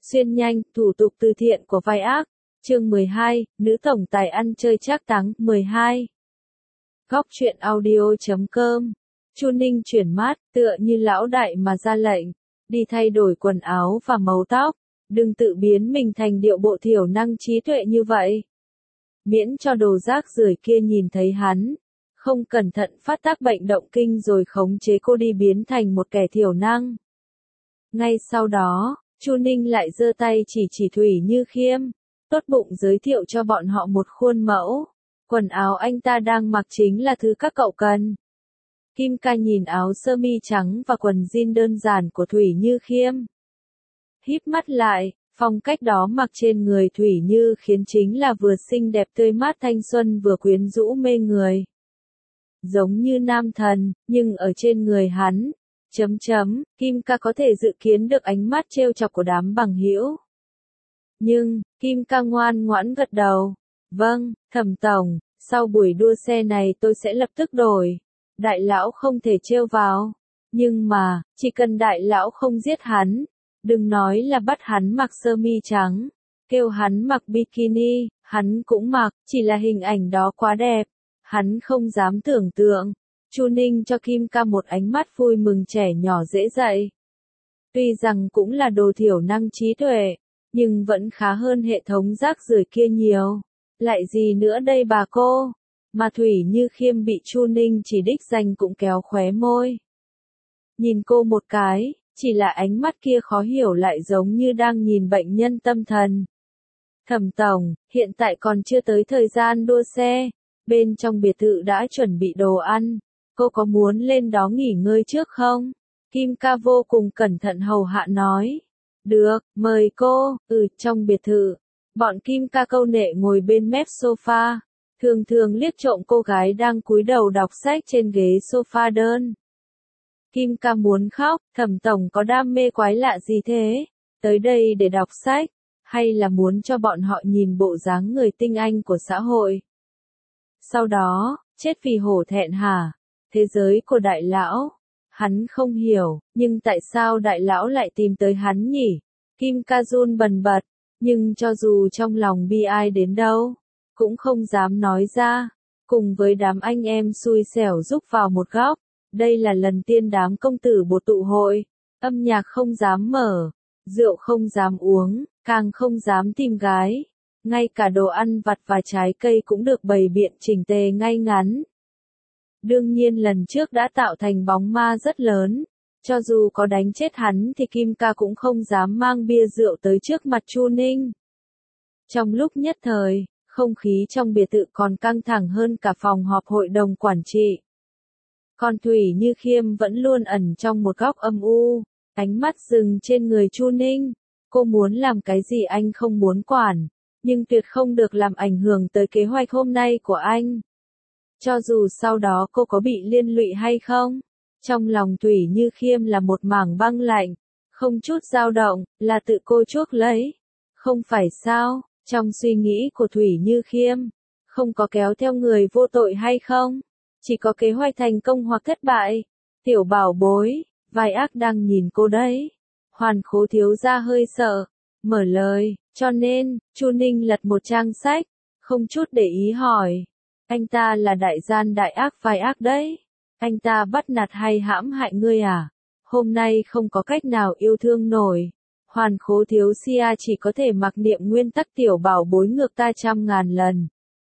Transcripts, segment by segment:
Xuyên nhanh, thủ tục từ thiện của vai ác. Chương 12, nữ tổng tài ăn chơi trác táng. 12. Góc truyện audio.com. Chu Ninh chuyển mát, tựa như lão đại mà ra lệnh, đi thay đổi quần áo và màu tóc, đừng tự biến mình thành điệu bộ thiểu năng trí tuệ như vậy. Miễn cho đồ rác rưởi kia nhìn thấy hắn, không cẩn thận phát tác bệnh động kinh rồi khống chế cô đi biến thành một kẻ thiểu năng. Ngay sau đó, Chu Ninh lại giơ tay chỉ Thủy Như Khiêm, tốt bụng giới thiệu cho bọn họ một khuôn mẫu. Quần áo anh ta đang mặc chính là thứ các cậu cần. Kim Ca nhìn áo sơ mi trắng và quần jean đơn giản của Thủy Như Khiêm. Híp mắt lại, phong cách đó mặc trên người Thủy Như khiến chính là vừa xinh đẹp tươi mát thanh xuân vừa quyến rũ mê người. Giống như nam thần, nhưng ở trên người hắn, Kim Ca có thể dự kiến được ánh mắt trêu chọc của đám bằng hữu. Nhưng, Kim Ca ngoan ngoãn gật đầu. Vâng, Thẩm tổng, sau buổi đua xe này tôi sẽ lập tức đổi. Đại lão không thể trêu vào. Nhưng mà, chỉ cần đại lão không giết hắn, đừng nói là bắt hắn mặc sơ mi trắng, kêu hắn mặc bikini, hắn cũng mặc, chỉ là hình ảnh đó quá đẹp. Hắn không dám tưởng tượng. Chu Ninh cho Kim Ca một ánh mắt vui mừng trẻ nhỏ dễ dạy. Tuy rằng cũng là đồ thiểu năng trí tuệ, nhưng vẫn khá hơn hệ thống rác rưởi kia nhiều. Lại gì nữa đây bà cô? Mà Thủy Như Khiêm bị Chu Ninh chỉ đích danh cũng kéo khóe môi. Nhìn cô một cái, chỉ là ánh mắt kia khó hiểu lại giống như đang nhìn bệnh nhân tâm thần. Thẩm tổng, hiện tại còn chưa tới thời gian đua xe, bên trong biệt thự đã chuẩn bị đồ ăn, cô có muốn lên đó nghỉ ngơi trước không? Kim Ca vô cùng cẩn thận hầu hạ nói. Được, mời cô. Trong biệt thự, bọn Kim Ca câu nệ ngồi bên mép sofa, thường thường liếc trộm cô gái đang cúi đầu đọc sách trên ghế sofa đơn. Kim Ca muốn khóc, Thẩm tổng có đam mê quái lạ gì thế? Tới đây để đọc sách, hay là muốn cho bọn họ nhìn bộ dáng người tinh anh của xã hội? Sau đó, chết vì hổ thẹn hả? Thế giới của đại lão, hắn không hiểu, nhưng tại sao đại lão lại tìm tới hắn nhỉ? Kim Ca run bần bật, nhưng cho dù trong lòng bi ai đến đâu, cũng không dám nói ra. Cùng với đám anh em xui xẻo rúc vào một góc, đây là lần tiên đám công tử bột tụ hội, âm nhạc không dám mở, rượu không dám uống, càng không dám tìm gái. Ngay cả đồ ăn vặt và trái cây cũng được bày biện chỉnh tề ngay ngắn. Đương nhiên lần trước đã tạo thành bóng ma rất lớn. Cho dù có đánh chết hắn thì Kim Ca cũng không dám mang bia rượu tới trước mặt Chu Ninh. Trong lúc nhất thời, không khí trong biệt thự còn căng thẳng hơn cả phòng họp hội đồng quản trị. Còn Thủy Như Khiêm vẫn luôn ẩn trong một góc âm u, ánh mắt dừng trên người Chu Ninh. Cô muốn làm cái gì anh không muốn quản, nhưng tuyệt không được làm ảnh hưởng tới kế hoạch hôm nay của anh. Cho dù sau đó cô có bị liên lụy hay không, trong lòng Thủy Như Khiêm là một mảng băng lạnh, không chút dao động, là tự cô chuốc lấy. Không phải sao, trong suy nghĩ của Thủy Như Khiêm, không có kéo theo người vô tội hay không, chỉ có kế hoạch thành công hoặc thất bại. Tiểu bảo bối, vai ác đang nhìn cô đấy. Hoàn Khố thiếu gia hơi sợ, mở lời, cho nên, Chu Ninh lật một trang sách, không chút để ý hỏi. Anh ta là đại gian đại ác vai ác đấy. Anh ta bắt nạt hay hãm hại ngươi à? Hôm nay không có cách nào yêu thương nổi. Hoàn Khố thiếu sia chỉ có thể mặc niệm nguyên tắc tiểu bảo bối ngược ta 100.000 lần.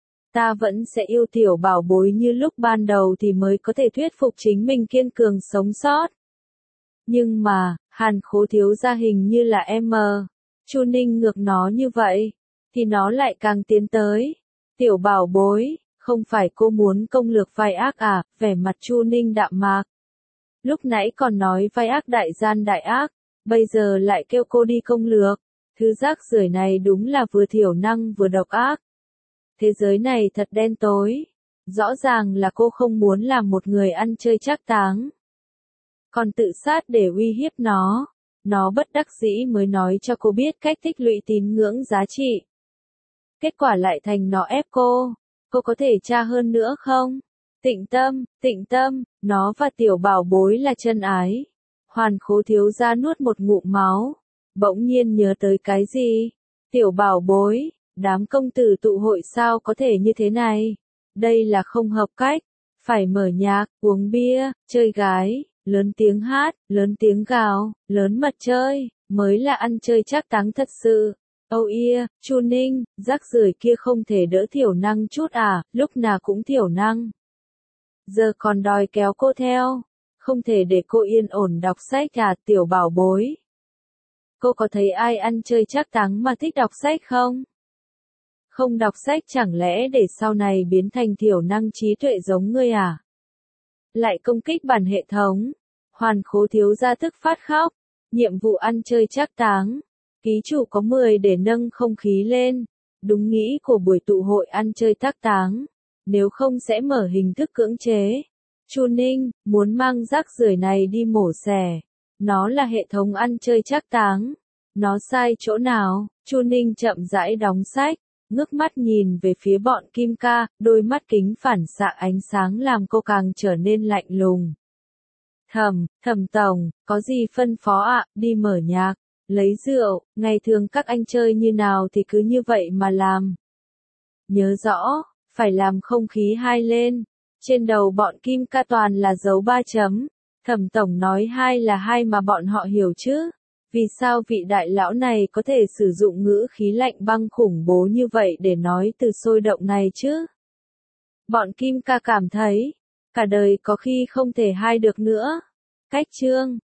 Ta vẫn sẽ yêu tiểu bảo bối như lúc ban đầu thì mới có thể thuyết phục chính mình kiên cường sống sót. Nhưng mà, Hàn Khố thiếu gia hình như là em mờ. Chu Ninh ngược nó như vậy, thì nó lại càng tiến tới. Tiểu bảo bối, không phải cô muốn công lược vai ác à? Vẻ mặt Chu Ninh đạm mạc. Lúc nãy còn nói vai ác đại gian đại ác, bây giờ lại kêu cô đi công lược. Thứ rác rưởi này đúng là vừa thiểu năng vừa độc ác. Thế giới này thật đen tối. Rõ ràng là cô không muốn làm một người ăn chơi trác táng, còn tự sát để uy hiếp nó. Nó bất đắc dĩ mới nói cho cô biết cách tích lũy tín ngưỡng giá trị. Kết quả lại thành nó ép cô. Cô có thể tra hơn nữa không? Tịnh tâm, nó và tiểu bảo bối là chân ái. Hoàn Khố thiếu gia nuốt một ngụm máu. Bỗng nhiên nhớ tới cái gì? Tiểu bảo bối, đám công tử tụ hội sao có thể như thế này? Đây là không hợp cách. Phải mở nhạc, uống bia, chơi gái, lớn tiếng hát, lớn tiếng gào, lớn mật chơi, mới là ăn chơi trác táng thật sự. Oh yeah, Chu Ninh, rác rưởi kia không thể đỡ thiểu năng chút à, lúc nào cũng thiểu năng. Giờ còn đòi kéo cô theo, không thể để cô yên ổn đọc sách à, tiểu bảo bối. Cô có thấy ai ăn chơi trác táng mà thích đọc sách không? Không đọc sách chẳng lẽ để sau này biến thành thiểu năng trí tuệ giống ngươi à? Lại công kích bản hệ thống. Hoàn Khố thiếu gia tức phát khóc. Nhiệm vụ ăn chơi trác táng. Ký chủ có 10 để nâng không khí lên. Đúng nghĩ của buổi tụ hội ăn chơi trác táng. Nếu không sẽ mở hình thức cưỡng chế. Chu Ninh, muốn mang rác rưởi này đi mổ xẻ. Nó là hệ thống ăn chơi trác táng. Nó sai chỗ nào? Chu Ninh chậm rãi đóng sách. Ngước mắt nhìn về phía bọn Kim Ca, đôi mắt kính phản xạ ánh sáng làm cô càng trở nên lạnh lùng. Thẩm tổng, có gì phân phó ạ, đi mở nhạc, lấy rượu, ngày thường các anh chơi như nào thì cứ như vậy mà làm. Nhớ rõ, phải làm không khí hai lên, trên đầu bọn Kim Ca toàn là dấu 3 chấm, Thẩm tổng nói hai là hai mà bọn họ hiểu chứ. Vì sao vị đại lão này có thể sử dụng ngữ khí lạnh băng khủng bố như vậy để nói từ sôi động này chứ? Bọn Kim Ca cảm thấy, cả đời có khi không thể hai được nữa. Cách chương